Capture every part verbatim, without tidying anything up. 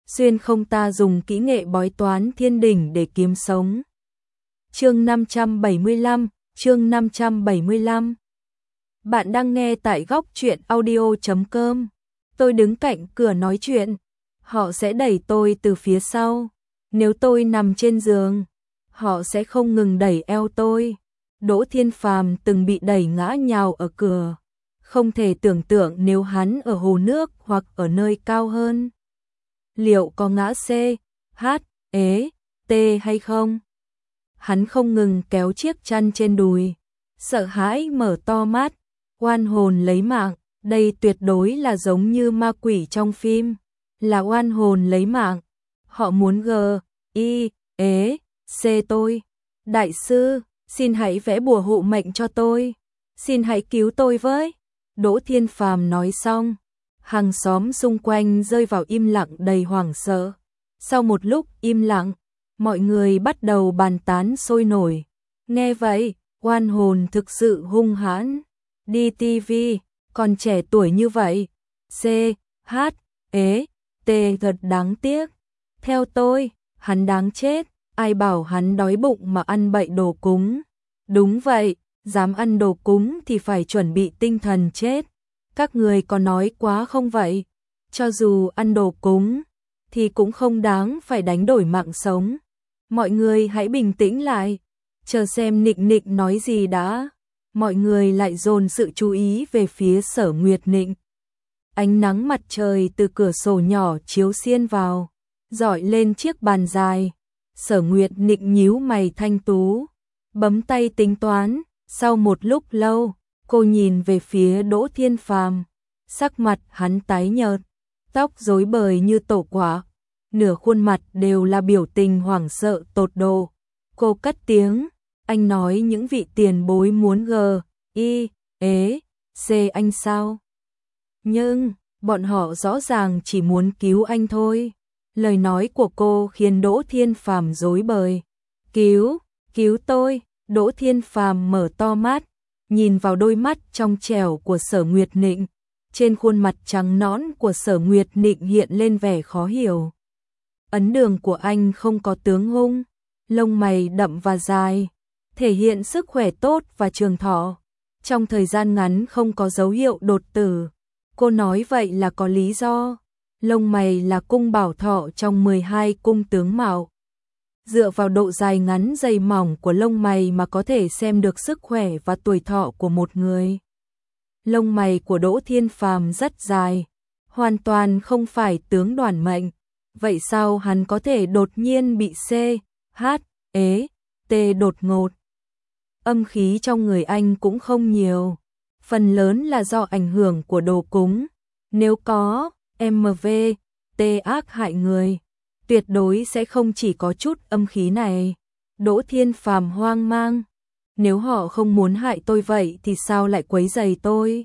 xuyên không ta dùng kỹ nghệ bói toán thiên đỉnh để kiếm sống. Chương năm trăm bảy mươi lăm, chương năm trăm bảy mươi lăm. Bạn đang nghe tại góc truyện audio chấm com. Tôi đứng cạnh cửa nói chuyện, họ sẽ đẩy tôi từ phía sau. Nếu tôi nằm trên giường, họ sẽ không ngừng đẩy eo tôi. Đỗ Thiên Phàm từng bị đẩy ngã nhào ở cửa. Không thể tưởng tượng nếu hắn ở hồ nước hoặc ở nơi cao hơn, liệu có ngã C, H, E, T hay không? Hắn không ngừng kéo chiếc chăn trên đùi, sợ hãi mở to mắt, oan hồn lấy mạng, đây tuyệt đối là giống như ma quỷ trong phim, là oan hồn lấy mạng. Họ muốn G, I, E, C tôi. Đại sư, xin hãy vẽ bùa hộ mệnh cho tôi, xin hãy cứu tôi với. Đỗ Thiên Phàm nói xong, hàng xóm xung quanh rơi vào im lặng đầy hoảng sợ. Sau một lúc im lặng, mọi người bắt đầu bàn tán sôi nổi. Nghe vậy, oan hồn thực sự hung hãn. Đi ti vi, còn trẻ tuổi như vậy. C, H, E, T thật đáng tiếc. Theo tôi, hắn đáng chết. Ai bảo hắn đói bụng mà ăn bậy đồ cúng. Đúng vậy, dám ăn đồ cúng thì phải chuẩn bị tinh thần chết. Các người có nói quá không vậy? Cho dù ăn đồ cúng thì cũng không đáng phải đánh đổi mạng sống. Mọi người hãy bình tĩnh lại, chờ xem Nịnh Nịnh nói gì đã. Mọi người lại dồn sự chú ý về phía Sở Nguyệt Nịnh. Ánh nắng mặt trời từ cửa sổ nhỏ chiếu xiên vào, rọi lên chiếc bàn dài. Sở Nguyệt Nịnh nhíu mày thanh tú, bấm tay tính toán. Sau một lúc lâu, cô nhìn về phía Đỗ Thiên Phàm, sắc mặt hắn tái nhợt, tóc rối bời như tổ quả, nửa khuôn mặt đều là biểu tình hoảng sợ tột độ. Cô cất tiếng, anh nói những vị tiền bối muốn G, I, E, C anh sao? Nhưng, bọn họ rõ ràng chỉ muốn cứu anh thôi. Lời nói của cô khiến Đỗ Thiên Phàm rối bời. Cứu, cứu tôi. Đỗ Thiên Phàm mở to mắt, nhìn vào đôi mắt trong trẻo của Sở Nguyệt Nịnh. Trên khuôn mặt trắng nõn của Sở Nguyệt Nịnh hiện lên vẻ khó hiểu. Ấn đường của anh không có tướng hung, lông mày đậm và dài, thể hiện sức khỏe tốt và trường thọ. Trong thời gian ngắn không có dấu hiệu đột tử. Cô nói vậy là có lý do. Lông mày là cung bảo thọ trong mười hai cung tướng mạo. Dựa vào độ dài ngắn dày mỏng của lông mày mà có thể xem được sức khỏe và tuổi thọ của một người. Lông mày của Đỗ Thiên Phàm rất dài, hoàn toàn không phải tướng đoản mệnh. Vậy sao hắn có thể đột nhiên bị C, H, E, T đột ngột? Âm khí trong người anh cũng không nhiều, phần lớn là do ảnh hưởng của đồ cúng. Nếu có M V, T ác hại người, tuyệt đối sẽ không chỉ có chút âm khí này. Đỗ Thiên Phàm hoang mang. Nếu họ không muốn hại tôi vậy thì sao lại quấy rầy tôi?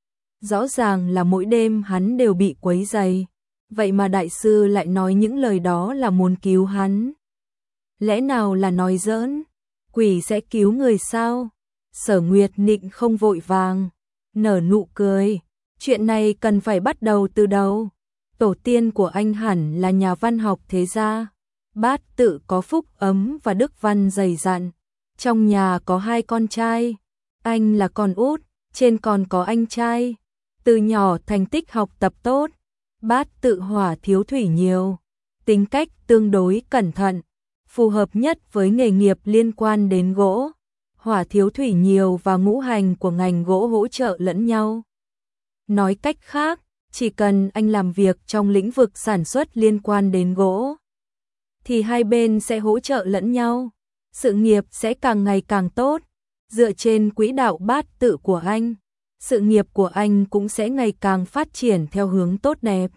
Rõ ràng là mỗi đêm hắn đều bị quấy rầy. Vậy mà đại sư lại nói những lời đó là muốn cứu hắn. Lẽ nào là nói giỡn? Quỷ sẽ cứu người sao? Sở Nguyệt Nịnh không vội vàng, nở nụ cười. Chuyện này cần phải bắt đầu từ đầu. Tổ tiên của anh hẳn là nhà văn học thế gia. Bát tự có phúc ấm và đức văn dày dặn. Trong nhà có hai con trai. Anh là con út, trên còn có anh trai. Từ nhỏ thành tích học tập tốt. Bát tự hỏa thiếu thủy nhiều. Tính cách tương đối cẩn thận, phù hợp nhất với nghề nghiệp liên quan đến gỗ. Hỏa thiếu thủy nhiều và ngũ hành của ngành gỗ hỗ trợ lẫn nhau. Nói cách khác, chỉ cần anh làm việc trong lĩnh vực sản xuất liên quan đến gỗ, thì hai bên sẽ hỗ trợ lẫn nhau. Sự nghiệp sẽ càng ngày càng tốt. Dựa trên quỹ đạo bát tự của anh, sự nghiệp của anh cũng sẽ ngày càng phát triển theo hướng tốt đẹp.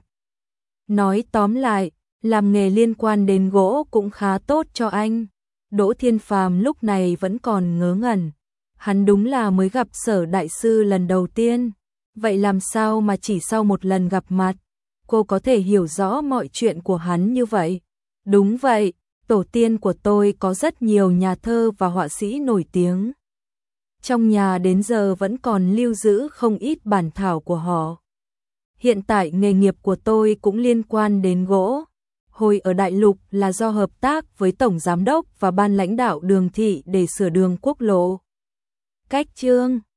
Nói tóm lại, làm nghề liên quan đến gỗ cũng khá tốt cho anh. Đỗ Thiên Phàm lúc này vẫn còn ngớ ngẩn. Hắn đúng là mới gặp Sở đại sư lần đầu tiên. Vậy làm sao mà chỉ sau một lần gặp mặt, cô có thể hiểu rõ mọi chuyện của hắn như vậy? Đúng vậy, tổ tiên của tôi có rất nhiều nhà thơ và họa sĩ nổi tiếng. Trong nhà đến giờ vẫn còn lưu giữ không ít bản thảo của họ. Hiện tại nghề nghiệp của tôi cũng liên quan đến gỗ. hồi ở đại lục là do hợp tác với tổng giám đốc và ban lãnh đạo Đường thị để sửa đường quốc lộ. Cách chương